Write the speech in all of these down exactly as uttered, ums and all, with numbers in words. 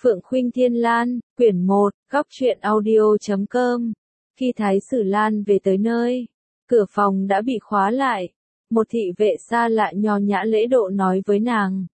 Phượng Khuynh Thiên Lan, quyển một, góc truyện audio chấm com. Khi Thái Sử Lan về tới nơi, cửa phòng đã bị khóa lại. Một thị vệ xa lạ nho nhã lễ độ nói với nàng.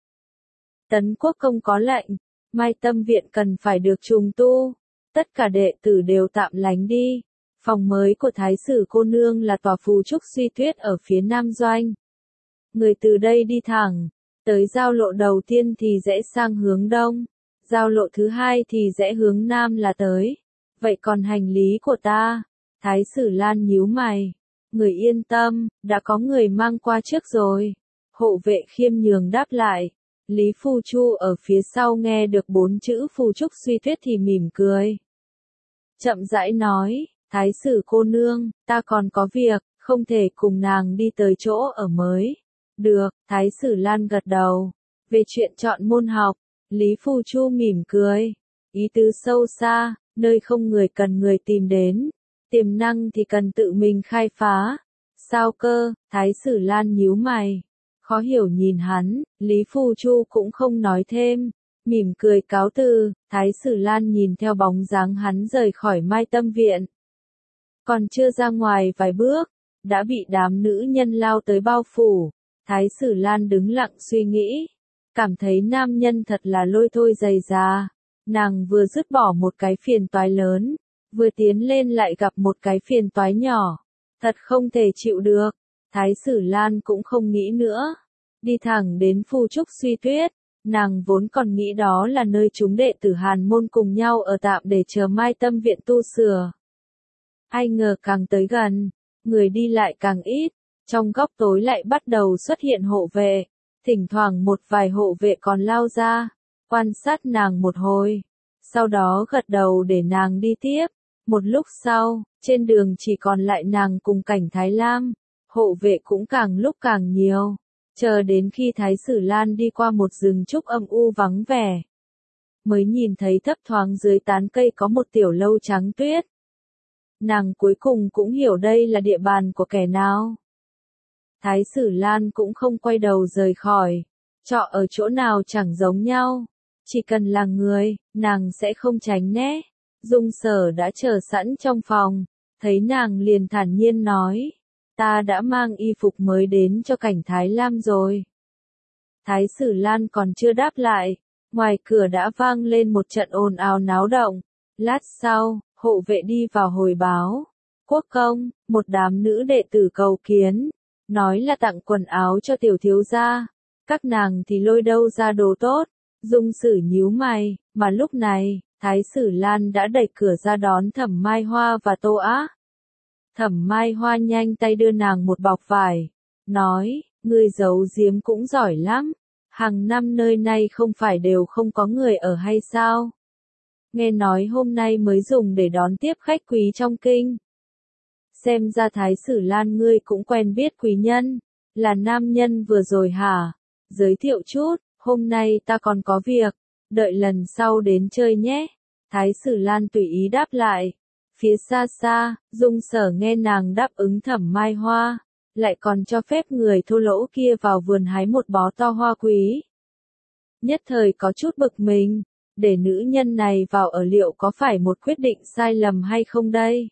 Tấn quốc công có lệnh, Mai Tâm viện cần phải được trùng tu. Tất cả đệ tử đều tạm lánh đi. Phòng mới của Thái Sử cô nương là tòa phù trúc suy tuyết ở phía nam doanh. Người từ đây đi thẳng, tới giao lộ đầu tiên thì rẽ sang hướng đông. Giao lộ thứ hai thì rẽ hướng nam là tới. Vậy còn hành lý của ta? Thái Sử Lan nhíu mày. Người yên tâm, đã có người mang qua trước rồi. Hộ vệ khiêm nhường đáp lại. Lý Phu Chu ở phía sau nghe được bốn chữ phù trúc suy tuyết thì mỉm cười. Chậm rãi nói, Thái Sử cô nương, ta còn có việc, không thể cùng nàng đi tới chỗ ở mới. Được, Thái Sử Lan gật đầu. Về chuyện chọn môn học, Lý Phu Chu mỉm cười. Ý tứ sâu xa, nơi không người cần người tìm đến. Tiềm năng thì cần tự mình khai phá. Sao cơ? Thái Sử Lan nhíu mày. Khó hiểu nhìn hắn, Lý Phu Chu cũng không nói thêm. Mỉm cười cáo từ, Thái Sử Lan nhìn theo bóng dáng hắn rời khỏi Mai Tâm viện. Còn chưa ra ngoài vài bước, đã bị đám nữ nhân lao tới bao phủ. Thái Sử Lan đứng lặng suy nghĩ. Cảm thấy nam nhân thật là lôi thôi dày già. Nàng vừa dứt bỏ một cái phiền toái lớn, vừa tiến lên lại gặp một cái phiền toái nhỏ. Thật không thể chịu được. Thái Sử Lan cũng không nghĩ nữa. Đi thẳng đến phù trúc suy tuyết. Nàng vốn còn nghĩ đó là nơi chúng đệ tử Hàn môn cùng nhau ở tạm để chờ Mai Tâm viện tu sửa. Ai ngờ càng tới gần, người đi lại càng ít. Trong góc tối lại bắt đầu xuất hiện hộ vệ. Thỉnh thoảng một vài hộ vệ còn lao ra, quan sát nàng một hồi. Sau đó gật đầu để nàng đi tiếp. Một lúc sau, trên đường chỉ còn lại nàng cùng Cảnh Thái Lam. Hộ vệ cũng càng lúc càng nhiều. Chờ đến khi Thái Sử Lan đi qua một rừng trúc âm u vắng vẻ. Mới nhìn thấy thấp thoáng dưới tán cây có một tiểu lâu trắng tuyết. Nàng cuối cùng cũng hiểu đây là địa bàn của kẻ nào. Thái Sử Lan cũng không quay đầu rời khỏi. Trọ ở chỗ nào chẳng giống nhau. Chỉ cần là người, nàng sẽ không tránh né. Dung Sở đã chờ sẵn trong phòng. Thấy nàng liền thản nhiên nói. Ta đã mang y phục mới đến cho Cảnh Thái Lam rồi. Thái Sử Lan còn chưa đáp lại. Ngoài cửa đã vang lên một trận ồn ào náo động. Lát sau, hộ vệ đi vào hồi báo. Quốc công, một đám nữ đệ tử cầu kiến. Nói là tặng quần áo cho tiểu thiếu gia. Các nàng thì lôi đâu ra đồ tốt. Dung Sử nhíu mày, mà lúc này, Thái Sử Lan đã đẩy cửa ra đón Thẩm Mai Hoa và Tô Á. Thẩm Mai Hoa nhanh tay đưa nàng một bọc vải. Nói, ngươi giấu giếm cũng giỏi lắm. Hàng năm nơi này không phải đều không có người ở hay sao? Nghe nói hôm nay mới dùng để đón tiếp khách quý trong kinh. Xem ra Thái Sử Lan ngươi cũng quen biết quý nhân, là nam nhân vừa rồi hả? Giới thiệu chút, hôm nay ta còn có việc, đợi lần sau đến chơi nhé. Thái Sử Lan tùy ý đáp lại. Phía xa xa, Dung Sở nghe nàng đáp ứng Thẩm Mai Hoa, lại còn cho phép người thô lỗ kia vào vườn hái một bó to hoa quý. Nhất thời có chút bực mình, để nữ nhân này vào ở liệu có phải một quyết định sai lầm hay không đây?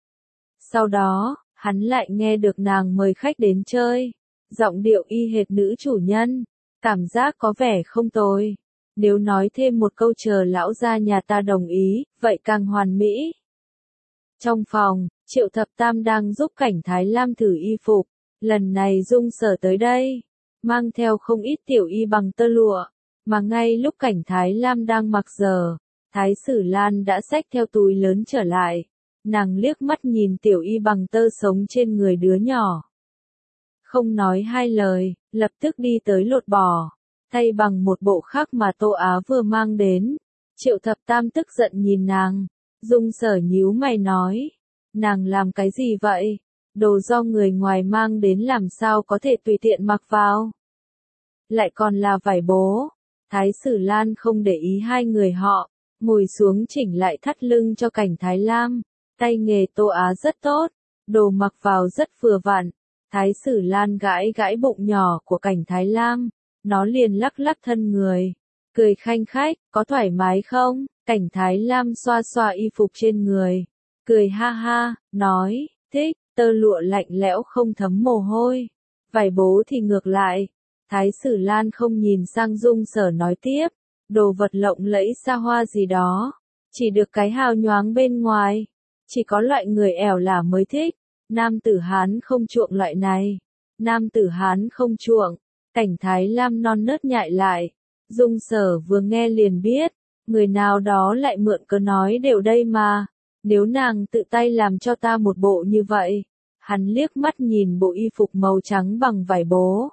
Sau đó, hắn lại nghe được nàng mời khách đến chơi. Giọng điệu y hệt nữ chủ nhân. Cảm giác có vẻ không tồi. Nếu nói thêm một câu chờ lão gia nhà ta đồng ý, vậy càng hoàn mỹ. Trong phòng, Triệu Thập Tam đang giúp Cảnh Thái Lam thử y phục. Lần này Dung Sở tới đây. Mang theo không ít tiểu y bằng tơ lụa. Mà ngay lúc Cảnh Thái Lam đang mặc giờ, Thái Sử Lan đã xách theo túi lớn trở lại. Nàng liếc mắt nhìn tiểu y bằng tơ sống trên người đứa nhỏ. Không nói hai lời, lập tức đi tới lột bỏ, thay bằng một bộ khác mà Tô Á vừa mang đến. Triệu Thập Tam tức giận nhìn nàng. Dung Sở nhíu mày nói. Nàng làm cái gì vậy? Đồ do người ngoài mang đến làm sao có thể tùy tiện mặc vào? Lại còn là vải bố. Thái Sử Lan không để ý hai người họ, ngồi xuống chỉnh lại thắt lưng cho Cảnh Thái Lam. Tay nghề Tô Á rất tốt, đồ mặc vào rất vừa vặn. Thái Sử Lan gãi gãi bụng nhỏ của Cảnh Thái Lam, nó liền lắc lắc thân người. cười khanh khách, có thoải mái không? Cảnh Thái Lam xoa xoa y phục trên người, cười ha ha, nói, thích, tơ lụa lạnh lẽo không thấm mồ hôi, vải bố thì ngược lại. Thái Sử Lan không nhìn sang Dung Sở nói tiếp, đồ vật lộng lẫy xa hoa gì đó, chỉ được cái hào nhoáng bên ngoài, chỉ có loại người ẻo lả mới thích, nam tử Hán không chuộng loại này, nam tử Hán không chuộng. Cảnh Thái Lam non nớt nhại lại, Dung Sở vừa nghe liền biết, người nào đó lại mượn cớ nói đều đây mà, nếu nàng tự tay làm cho ta một bộ như vậy. Hắn liếc mắt nhìn bộ y phục màu trắng bằng vải bố.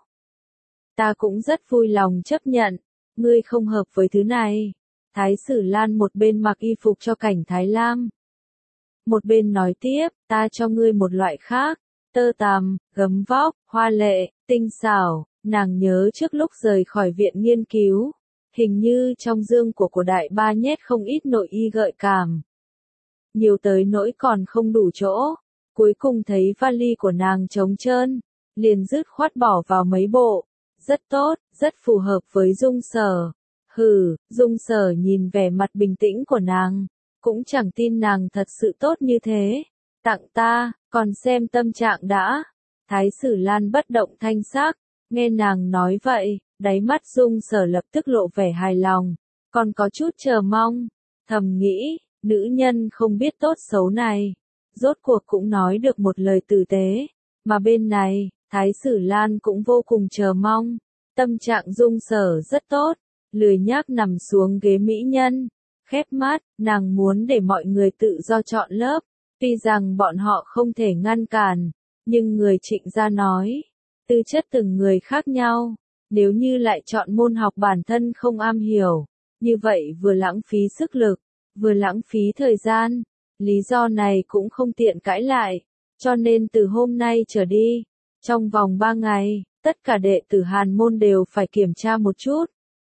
Ta cũng rất vui lòng chấp nhận, ngươi không hợp với thứ này. Thái Sử Lan một bên mặc y phục cho Cảnh Thái Lam, một bên nói tiếp, ta cho ngươi một loại khác, tơ tằm, gấm vóc, hoa lệ, tinh xảo. Nàng nhớ trước lúc rời khỏi viện nghiên cứu, hình như trong dương của cổ đại ba nhét không ít nội y gợi cảm. Nhiều tới nỗi còn không đủ chỗ, cuối cùng thấy vali của nàng trống trơn, liền dứt khoát bỏ vào mấy bộ. Rất tốt, rất phù hợp với Dung Sở. Hừ, Dung Sở nhìn vẻ mặt bình tĩnh của nàng, cũng chẳng tin nàng thật sự tốt như thế. Tặng ta, còn xem tâm trạng đã. Thái Sử Lan bất động thanh sắc, nghe nàng nói vậy, đáy mắt Dung Sở lập tức lộ vẻ hài lòng, còn có chút chờ mong, thầm nghĩ, nữ nhân không biết tốt xấu này, rốt cuộc cũng nói được một lời tử tế, mà bên này, Thái Sử Lan cũng vô cùng chờ mong, tâm trạng Dung Sở rất tốt, lười nhác nằm xuống ghế mỹ nhân, khép mắt, nàng muốn để mọi người tự do chọn lớp, tuy rằng bọn họ không thể ngăn cản, nhưng người Trịnh gia nói, tư chất từng người khác nhau, nếu như lại chọn môn học bản thân không am hiểu, như vậy vừa lãng phí sức lực, vừa lãng phí thời gian, lý do này cũng không tiện cãi lại, cho nên từ hôm nay trở đi, trong vòng ba ngày, tất cả đệ tử Hàn môn đều phải kiểm tra một chút,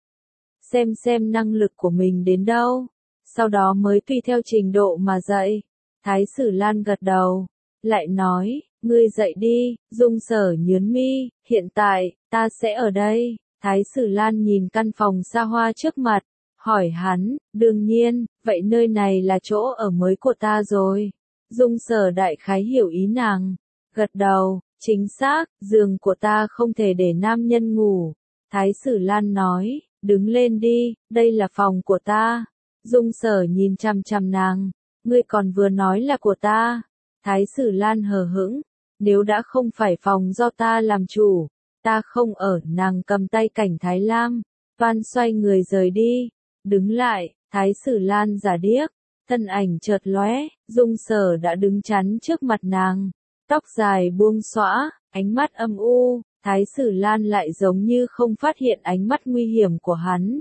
xem xem năng lực của mình đến đâu, sau đó mới tùy theo trình độ mà dạy. Thái Sử Lan gật đầu, lại nói, ngươi dậy đi. Dung Sở nhướng mi, hiện tại, ta sẽ ở đây. Thái Sử Lan nhìn căn phòng xa hoa trước mặt, hỏi hắn, đương nhiên, vậy nơi này là chỗ ở mới của ta rồi. Dung Sở đại khái hiểu ý nàng, gật đầu, chính xác, giường của ta không thể để nam nhân ngủ. Thái Sử Lan nói, đứng lên đi, đây là phòng của ta. Dung Sở nhìn chằm chằm nàng, ngươi còn vừa nói là của ta. Thái Sử Lan hờ hững, nếu đã không phải phòng do ta làm chủ, ta không ở. Nàng cầm tay Cảnh Thái Lam, van xoay người rời đi, đứng lại, Thái Sử Lan giả điếc, thân ảnh chợt lóe, Dung Sở đã đứng chắn trước mặt nàng, tóc dài buông xõa, ánh mắt âm u, Thái Sử Lan lại giống như không phát hiện ánh mắt nguy hiểm của hắn.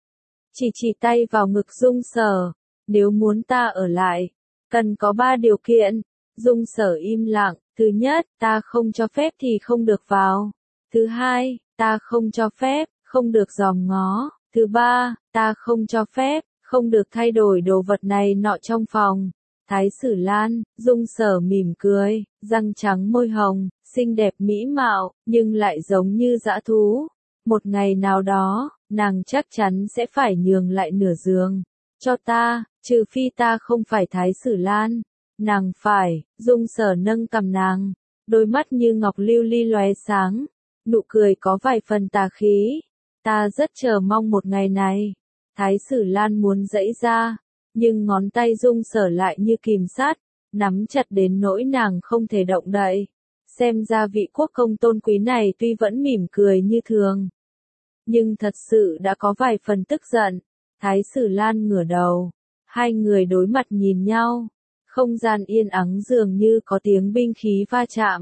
Chỉ chỉ tay vào ngực Dung Sở, nếu muốn ta ở lại, cần có ba điều kiện. Dung Sở im lặng, thứ nhất, ta không cho phép thì không được vào. Thứ hai, ta không cho phép, không được dòm ngó. Thứ ba, ta không cho phép, không được thay đổi đồ vật này nọ trong phòng. Thái Sử Lan, Dung Sở mỉm cười, răng trắng môi hồng, xinh đẹp mỹ mạo, nhưng lại giống như dã thú. Một ngày nào đó, nàng chắc chắn sẽ phải nhường lại nửa giường cho ta, trừ phi ta không phải Thái Sử Lan. Nàng phải. Dung Sở nâng cằm nàng, đôi mắt như ngọc lưu ly lóe sáng, nụ cười có vài phần tà khí. Ta rất chờ mong một ngày này. Thái Sử Lan muốn giãy ra, nhưng ngón tay Dung Sở lại như kìm sát, nắm chặt đến nỗi nàng không thể động đậy. Xem ra vị quốc công tôn quý này tuy vẫn mỉm cười như thường, nhưng thật sự đã có vài phần tức giận. Thái Sử Lan ngửa đầu, hai người đối mặt nhìn nhau, không gian yên ắng dường như có tiếng binh khí va chạm.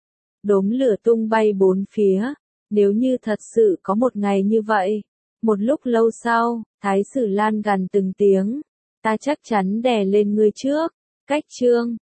Đốm lửa tung bay bốn phía, nếu như thật sự có một ngày như vậy. Một lúc lâu sau, Thái Sử Lan gằn từng tiếng, ta chắc chắn đè lên ngươi trước. Cách chương